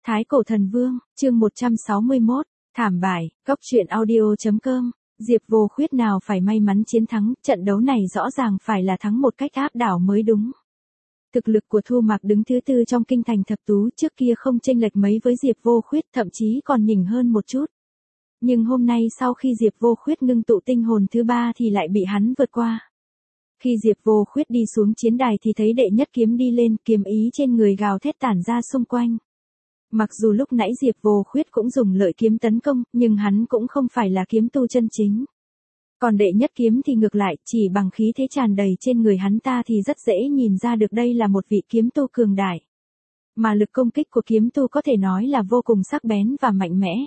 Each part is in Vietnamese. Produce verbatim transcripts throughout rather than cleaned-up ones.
Thái Cổ Thần Vương, chương một trăm sáu mươi mốt, thảm bại, góc truyện audio.com, Diệp Vô Khuyết nào phải may mắn chiến thắng, trận đấu này rõ ràng phải là thắng một cách áp đảo mới đúng. Thực lực của Thu Mạc đứng thứ tư trong kinh thành thập tú, trước kia không chênh lệch mấy với Diệp Vô Khuyết, thậm chí còn nhỉnh hơn một chút. Nhưng hôm nay sau khi Diệp Vô Khuyết ngưng tụ tinh hồn thứ ba thì lại bị hắn vượt qua. Khi Diệp Vô Khuyết đi xuống chiến đài thì thấy đệ nhất kiếm đi lên, kiếm ý trên người gào thét tản ra xung quanh. Mặc dù lúc nãy Diệp Vô Khuyết cũng dùng lợi kiếm tấn công, nhưng hắn cũng không phải là kiếm tu chân chính. Còn đệ nhất kiếm thì ngược lại, chỉ bằng khí thế tràn đầy trên người hắn ta thì rất dễ nhìn ra được đây là một vị kiếm tu cường đại. Mà lực công kích của kiếm tu có thể nói là vô cùng sắc bén và mạnh mẽ.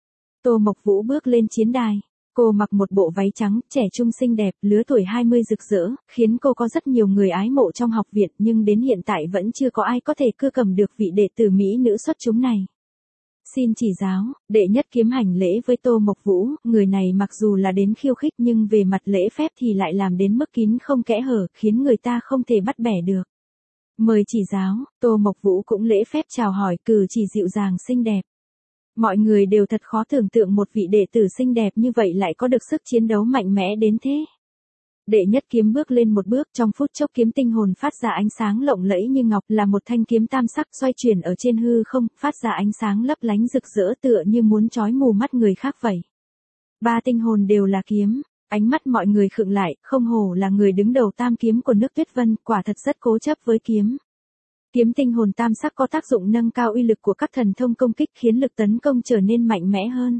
Tô Mộc Vũ bước lên chiến đài. Cô mặc một bộ váy trắng, trẻ trung xinh đẹp, lứa tuổi hai mươi rực rỡ, khiến cô có rất nhiều người ái mộ trong học viện, nhưng đến hiện tại vẫn chưa có ai có thể cưa cầm được vị đệ tử mỹ nữ xuất chúng này. Xin chỉ giáo, đệ nhất kiếm hành lễ với Tô Mộc Vũ, người này mặc dù là đến khiêu khích nhưng về mặt lễ phép thì lại làm đến mức kín không kẽ hở, khiến người ta không thể bắt bẻ được. Mời chỉ giáo, Tô Mộc Vũ cũng lễ phép chào hỏi, cử chỉ dịu dàng xinh đẹp. Mọi người đều thật khó tưởng tượng một vị đệ tử xinh đẹp như vậy lại có được sức chiến đấu mạnh mẽ đến thế. Đệ nhất kiếm bước lên một bước, trong phút chốc kiếm tinh hồn phát ra ánh sáng lộng lẫy như ngọc, là một thanh kiếm tam sắc xoay chuyển ở trên hư không, phát ra ánh sáng lấp lánh rực rỡ tựa như muốn chói mù mắt người khác vậy. Ba tinh hồn đều là kiếm, ánh mắt mọi người khựng lại, không hổ là người đứng đầu tam kiếm của nước Tuyết Vân, quả thật rất cố chấp với kiếm. Kiếm tinh hồn tam sắc có tác dụng nâng cao uy lực của các thần thông công kích, khiến lực tấn công trở nên mạnh mẽ hơn.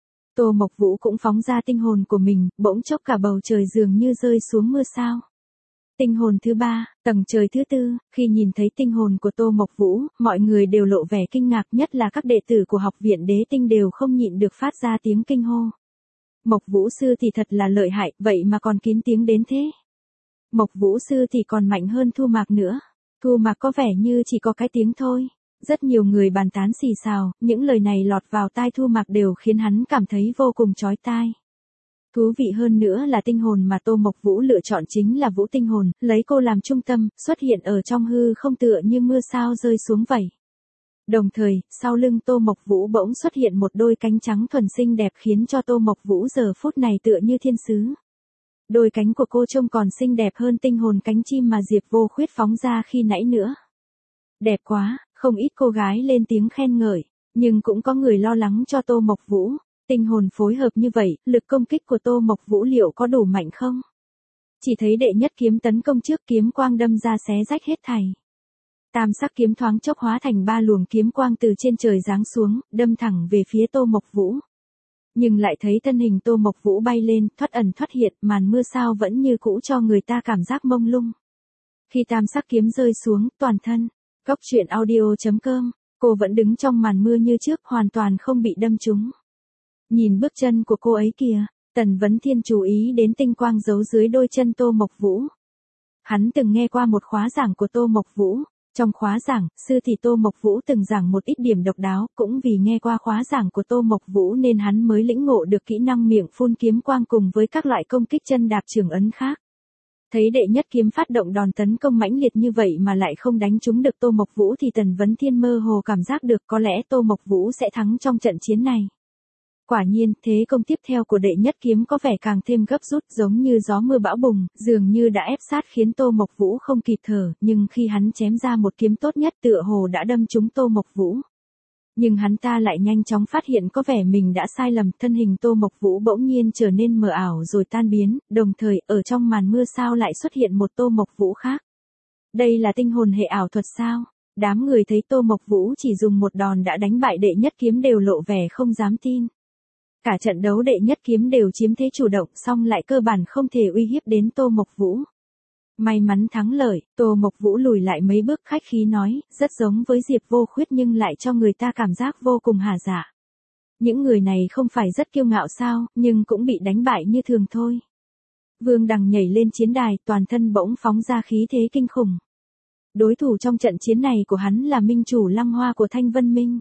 Tô Mộc Vũ cũng phóng ra tinh hồn của mình, bỗng chốc cả bầu trời dường như rơi xuống mưa sao. Tinh hồn thứ ba, tầng trời thứ tư, khi nhìn thấy tinh hồn của Tô Mộc Vũ, mọi người đều lộ vẻ kinh ngạc, nhất là các đệ tử của học viện Đế Tinh đều không nhịn được phát ra tiếng kinh hô. Mộc Vũ sư thì thật là lợi hại, vậy mà còn kín tiếng đến thế. Mộc Vũ sư thì còn mạnh hơn Thu Mạc nữa. Thu Mạc có vẻ như chỉ có cái tiếng thôi. Rất nhiều người bàn tán xì xào, những lời này lọt vào tai Thu Mạc đều khiến hắn cảm thấy vô cùng chói tai. Thú vị hơn nữa là tinh hồn mà Tô Mộc Vũ lựa chọn chính là Vũ tinh hồn, lấy cô làm trung tâm, xuất hiện ở trong hư không tựa như mưa sao rơi xuống vậy. Đồng thời, sau lưng Tô Mộc Vũ bỗng xuất hiện một đôi cánh trắng thuần xinh đẹp khiến cho Tô Mộc Vũ giờ phút này tựa như thiên sứ. Đôi cánh của cô trông còn xinh đẹp hơn tinh hồn cánh chim mà Diệp Vô Khuyết phóng ra khi nãy nữa. Đẹp quá, không ít cô gái lên tiếng khen ngợi, nhưng cũng có người lo lắng cho Tô Mộc Vũ. Tinh hồn phối hợp như vậy, lực công kích của Tô Mộc Vũ liệu có đủ mạnh không? Chỉ thấy đệ nhất kiếm tấn công trước, kiếm quang đâm ra xé rách hết thảy. Tam sắc kiếm thoáng chốc hóa thành ba luồng kiếm quang từ trên trời giáng xuống, đâm thẳng về phía Tô Mộc Vũ. Nhưng lại thấy thân hình Tô Mộc Vũ bay lên, thoát ẩn thoát hiện, màn mưa sao vẫn như cũ cho người ta cảm giác mông lung. Khi tam sắc kiếm rơi xuống, toàn thân, góc truyện audio.com, cô vẫn đứng trong màn mưa như trước, hoàn toàn không bị đâm trúng. Nhìn bước chân của cô ấy kìa, Tần Vấn Thiên chú ý đến tinh quang giấu dưới đôi chân Tô Mộc Vũ. Hắn từng nghe qua một khóa giảng của Tô Mộc Vũ. Trong khóa giảng, sư thì Tô Mộc Vũ từng giảng một ít điểm độc đáo, cũng vì nghe qua khóa giảng của Tô Mộc Vũ nên hắn mới lĩnh ngộ được kỹ năng miệng phun kiếm quang cùng với các loại công kích chân đạp trường ấn khác. Thấy đệ nhất kiếm phát động đòn tấn công mãnh liệt như vậy mà lại không đánh trúng được Tô Mộc Vũ thì Tần Vấn Thiên mơ hồ cảm giác được có lẽ Tô Mộc Vũ sẽ thắng trong trận chiến này. Quả nhiên, thế công tiếp theo của đệ nhất kiếm có vẻ càng thêm gấp rút, giống như gió mưa bão bùng, dường như đã ép sát khiến Tô Mộc Vũ không kịp thở, nhưng khi hắn chém ra một kiếm tốt nhất tựa hồ đã đâm trúng Tô Mộc Vũ. Nhưng hắn ta lại nhanh chóng phát hiện có vẻ mình đã sai lầm, thân hình Tô Mộc Vũ bỗng nhiên trở nên mờ ảo rồi tan biến, đồng thời, ở trong màn mưa sao lại xuất hiện một Tô Mộc Vũ khác. Đây là tinh hồn hệ ảo thuật sao? Đám người thấy Tô Mộc Vũ chỉ dùng một đòn đã đánh bại đệ nhất kiếm đều lộ vẻ không dám tin. Cả trận đấu đệ nhất kiếm đều chiếm thế chủ động, song lại cơ bản không thể uy hiếp đến Tô Mộc Vũ. May mắn thắng lợi, Tô Mộc Vũ lùi lại mấy bước khách khí nói, rất giống với Diệp Vô Khuyết nhưng lại cho người ta cảm giác vô cùng hà dạ. Những người này không phải rất kiêu ngạo sao, nhưng cũng bị đánh bại như thường thôi. Vương Đằng nhảy lên chiến đài, toàn thân bỗng phóng ra khí thế kinh khủng. Đối thủ trong trận chiến này của hắn là minh chủ Lăng Hoa của Thanh Vân Minh.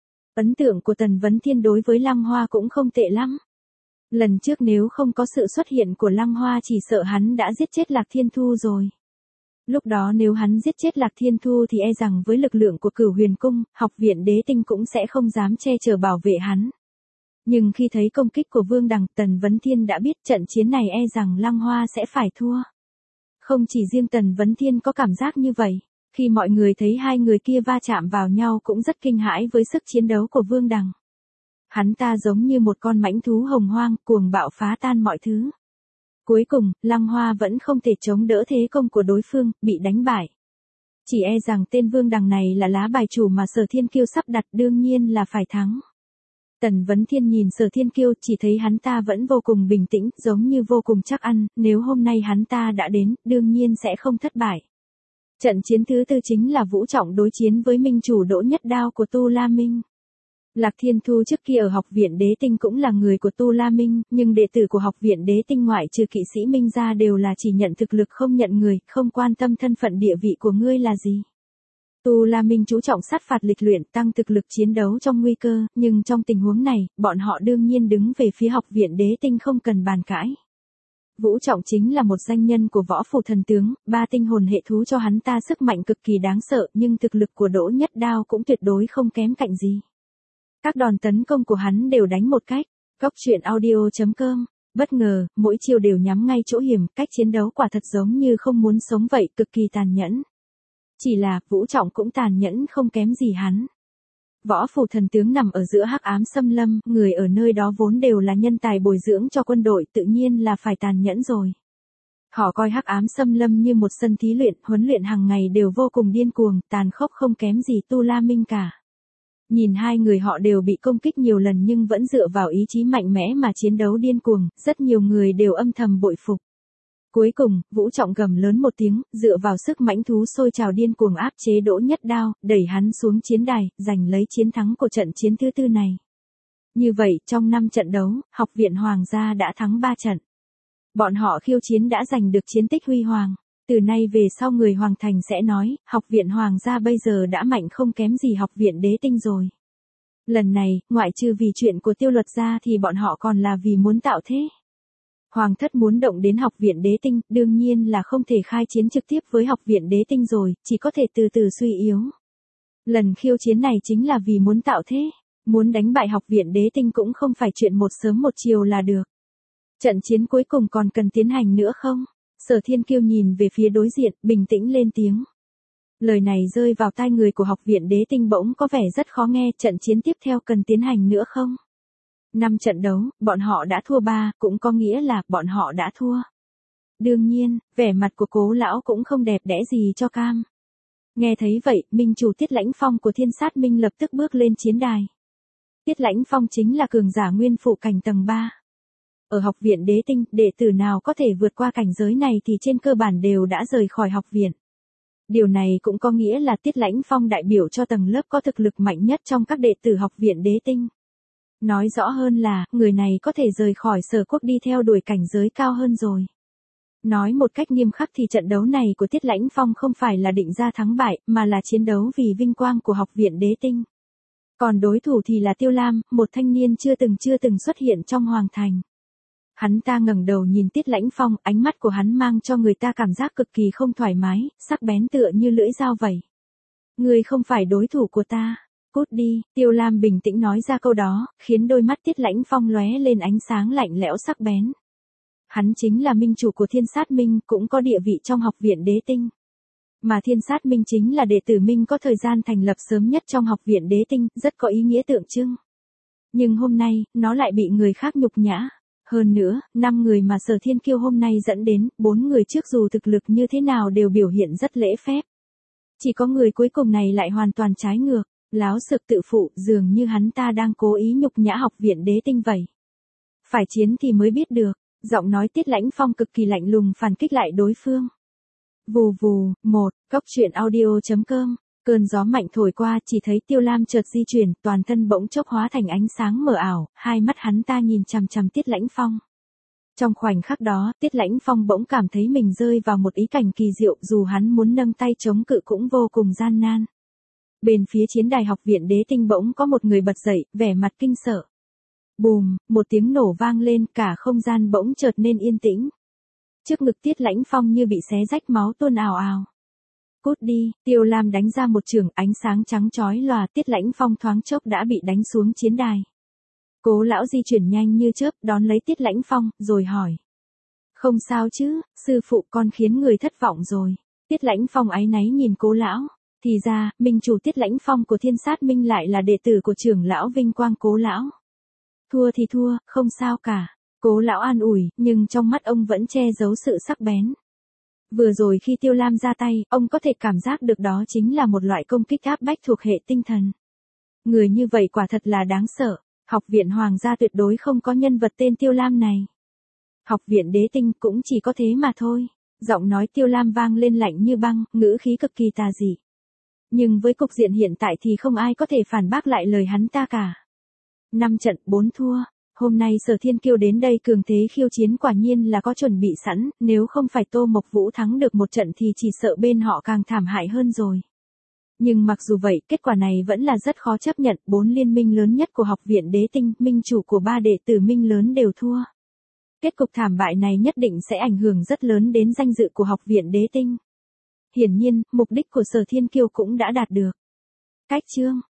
Ấn tượng của Tần Vấn Thiên đối với Lăng Hoa cũng không tệ lắm. Lần trước nếu không có sự xuất hiện của Lăng Hoa chỉ sợ hắn đã giết chết Lạc Thiên Thu rồi. Lúc đó nếu hắn giết chết Lạc Thiên Thu thì e rằng với lực lượng của Cửu Huyền Cung, học viện đế tinh cũng sẽ không dám che chở bảo vệ hắn. Nhưng khi thấy công kích của Vương Đằng, Tần Vấn Thiên đã biết trận chiến này e rằng Lăng Hoa sẽ phải thua. Không chỉ riêng Tần Vấn Thiên có cảm giác như vậy, khi mọi người thấy hai người kia va chạm vào nhau cũng rất kinh hãi với sức chiến đấu của Vương Đằng. Hắn ta giống như một con mãnh thú hồng hoang, cuồng bạo phá tan mọi thứ. Cuối cùng, Lăng Hoa vẫn không thể chống đỡ thế công của đối phương, bị đánh bại. Chỉ e rằng tên Vương Đằng này là lá bài chủ mà Sở Thiên Kiêu sắp đặt, đương nhiên là phải thắng. Tần Vấn Thiên nhìn Sở Thiên Kiêu, chỉ thấy hắn ta vẫn vô cùng bình tĩnh, giống như vô cùng chắc ăn, nếu hôm nay hắn ta đã đến, đương nhiên sẽ không thất bại. Trận chiến thứ tư chính là Vũ Trọng đối chiến với minh chủ Đỗ Nhất Đao của Tu La Minh. Lạc Thiên Thu trước kia ở học viện đế tinh cũng là người của Tu La Minh, nhưng đệ tử của học viện đế tinh ngoại trừ kỵ sĩ Minh ra đều là chỉ nhận thực lực không nhận người, không quan tâm thân phận địa vị của ngươi là gì. Tu La Minh chú trọng sát phạt lịch luyện, tăng thực lực chiến đấu trong nguy cơ, nhưng trong tình huống này, bọn họ đương nhiên đứng về phía học viện đế tinh không cần bàn cãi. Vũ Trọng chính là một danh nhân của võ phủ thần tướng, ba tinh hồn hệ thú cho hắn ta sức mạnh cực kỳ đáng sợ, nhưng thực lực của Đỗ Nhất Đao cũng tuyệt đối không kém cạnh gì. Các đòn tấn công của hắn đều đánh một cách. Cốc truyện audio chấm com. Bất ngờ, mỗi chiều đều nhắm ngay chỗ hiểm, cách chiến đấu quả thật giống như không muốn sống vậy, cực kỳ tàn nhẫn. Chỉ là, Vũ Trọng cũng tàn nhẫn không kém gì hắn. Võ phủ thần tướng nằm ở giữa hắc ám xâm lâm, người ở nơi đó vốn đều là nhân tài bồi dưỡng cho quân đội, tự nhiên là phải tàn nhẫn rồi. Họ coi hắc ám xâm lâm như một sân thí luyện, huấn luyện hàng ngày đều vô cùng điên cuồng, tàn khốc không kém gì Tu La Minh cả. Nhìn hai người họ đều bị công kích nhiều lần nhưng vẫn dựa vào ý chí mạnh mẽ mà chiến đấu điên cuồng, rất nhiều người đều âm thầm bội phục. Cuối cùng, Vũ Trọng gầm lớn một tiếng, dựa vào sức mãnh thú sôi trào điên cuồng áp chế Đỗ Nhất Đao, đẩy hắn xuống chiến đài, giành lấy chiến thắng của trận chiến thứ tư này. Như vậy, trong năm trận đấu, học viện Hoàng gia đã thắng ba trận. Bọn họ khiêu chiến đã giành được chiến tích huy hoàng. Từ nay về sau người Hoàng Thành sẽ nói, học viện Hoàng gia bây giờ đã mạnh không kém gì học viện đế tinh rồi. Lần này, ngoại trừ vì chuyện của Tiêu Luật ra thì bọn họ còn là vì muốn tạo thế. Hoàng thất muốn động đến học viện đế tinh, đương nhiên là không thể khai chiến trực tiếp với học viện đế tinh rồi, chỉ có thể từ từ suy yếu. Lần khiêu chiến này chính là vì muốn tạo thế, muốn đánh bại học viện đế tinh cũng không phải chuyện một sớm một chiều là được. Trận chiến cuối cùng còn cần tiến hành nữa không? Sở Thiên Kiêu nhìn về phía đối diện, bình tĩnh lên tiếng. Lời này rơi vào tai người của học viện đế tinh bỗng có vẻ rất khó nghe, trận chiến tiếp theo cần tiến hành nữa không? Năm trận đấu, bọn họ đã thua ba, cũng có nghĩa là bọn họ đã thua. Đương nhiên, vẻ mặt của Cố lão cũng không đẹp đẽ gì cho cam. Nghe thấy vậy, minh chủ Tiết Lãnh Phong của Thiên Sát Minh lập tức bước lên chiến đài. Tiết Lãnh Phong chính là cường giả nguyên phụ cảnh tầng ba. Ở học viện đế tinh, đệ tử nào có thể vượt qua cảnh giới này thì trên cơ bản đều đã rời khỏi học viện. Điều này cũng có nghĩa là Tiết Lãnh Phong đại biểu cho tầng lớp có thực lực mạnh nhất trong các đệ tử học viện đế tinh. Nói rõ hơn là, người này có thể rời khỏi Sở Quốc đi theo đuổi cảnh giới cao hơn rồi. Nói một cách nghiêm khắc thì trận đấu này của Tiết Lãnh Phong không phải là định ra thắng bại, mà là chiến đấu vì vinh quang của học viện đế tinh. Còn đối thủ thì là Tiêu Lam, một thanh niên chưa từng chưa từng xuất hiện trong Hoàng Thành. Hắn ta ngẩng đầu nhìn Tiết Lãnh Phong, ánh mắt của hắn mang cho người ta cảm giác cực kỳ không thoải mái, sắc bén tựa như lưỡi dao vậy. Ngươi không phải đối thủ của ta, cút đi, Tiêu Lam bình tĩnh nói ra câu đó, khiến đôi mắt Tiết Lãnh Phong lóe lên ánh sáng lạnh lẽo sắc bén. Hắn chính là minh chủ của Thiên Sát Minh, cũng có địa vị trong học viện đế tinh. Mà Thiên Sát Minh chính là đệ tử Minh có thời gian thành lập sớm nhất trong học viện đế tinh, rất có ý nghĩa tượng trưng. Nhưng hôm nay, nó lại bị người khác nhục nhã. Hơn nữa, năm người mà Sở Thiên Kiêu hôm nay dẫn đến, bốn người trước dù thực lực như thế nào đều biểu hiện rất lễ phép. Chỉ có người cuối cùng này lại hoàn toàn trái ngược, láo xược tự phụ, dường như hắn ta đang cố ý nhục nhã học viện đế tinh vậy. Phải chiến thì mới biết được, giọng nói Tiết Lãnh Phong cực kỳ lạnh lùng phản kích lại đối phương. Vù vù, một, cốc truyện audio chấm com. Cơn gió mạnh thổi qua, chỉ thấy Tiêu Lam chợt di chuyển, toàn thân bỗng chốc hóa thành ánh sáng mờ ảo, hai mắt hắn ta nhìn chằm chằm Tiết Lãnh Phong. Trong khoảnh khắc đó, Tiết Lãnh Phong bỗng cảm thấy mình rơi vào một ý cảnh kỳ diệu, dù hắn muốn nâng tay chống cự cũng vô cùng gian nan. Bên phía chiến đài học viện đế tinh bỗng có một người bật dậy, vẻ mặt kinh sợ. Bùm, một tiếng nổ vang lên, cả không gian bỗng chợt nên yên tĩnh. Trước ngực Tiết Lãnh Phong như bị xé rách máu tuôn ào ào. Cút đi, Tiêu Lam đánh ra một chưởng, ánh sáng trắng chói lòa, Tiết Lãnh Phong thoáng chốc đã bị đánh xuống chiến đài. Cố lão di chuyển nhanh như chớp, đón lấy Tiết Lãnh Phong, rồi hỏi. Không sao chứ, sư phụ, con khiến người thất vọng rồi. Tiết Lãnh Phong áy náy nhìn Cố lão. Thì ra, minh chủ Tiết Lãnh Phong của Thiên Sát Minh lại là đệ tử của trưởng lão vinh quang Cố lão. Thua thì thua, không sao cả. Cố lão an ủi, nhưng trong mắt ông vẫn che giấu sự sắc bén. Vừa rồi khi Tiêu Lam ra tay, ông có thể cảm giác được đó chính là một loại công kích áp bách thuộc hệ tinh thần. Người như vậy quả thật là đáng sợ. Học viện Hoàng gia tuyệt đối không có nhân vật tên Tiêu Lam này. Học viện Đế Tinh cũng chỉ có thế mà thôi. Giọng nói Tiêu Lam vang lên lạnh như băng, ngữ khí cực kỳ tà dị. Nhưng với cục diện hiện tại thì không ai có thể phản bác lại lời hắn ta cả. Năm trận, bốn thua. Hôm nay Sở Thiên Kiêu đến đây cường thế khiêu chiến quả nhiên là có chuẩn bị sẵn, nếu không phải Tô Mộc Vũ thắng được một trận thì chỉ sợ bên họ càng thảm hại hơn rồi. Nhưng mặc dù vậy, kết quả này vẫn là rất khó chấp nhận, bốn liên minh lớn nhất của Học viện Đế Tinh, minh chủ của ba đệ tử minh lớn đều thua. Kết cục thảm bại này nhất định sẽ ảnh hưởng rất lớn đến danh dự của Học viện Đế Tinh. Hiển nhiên, mục đích của Sở Thiên Kiêu cũng đã đạt được. Cách chương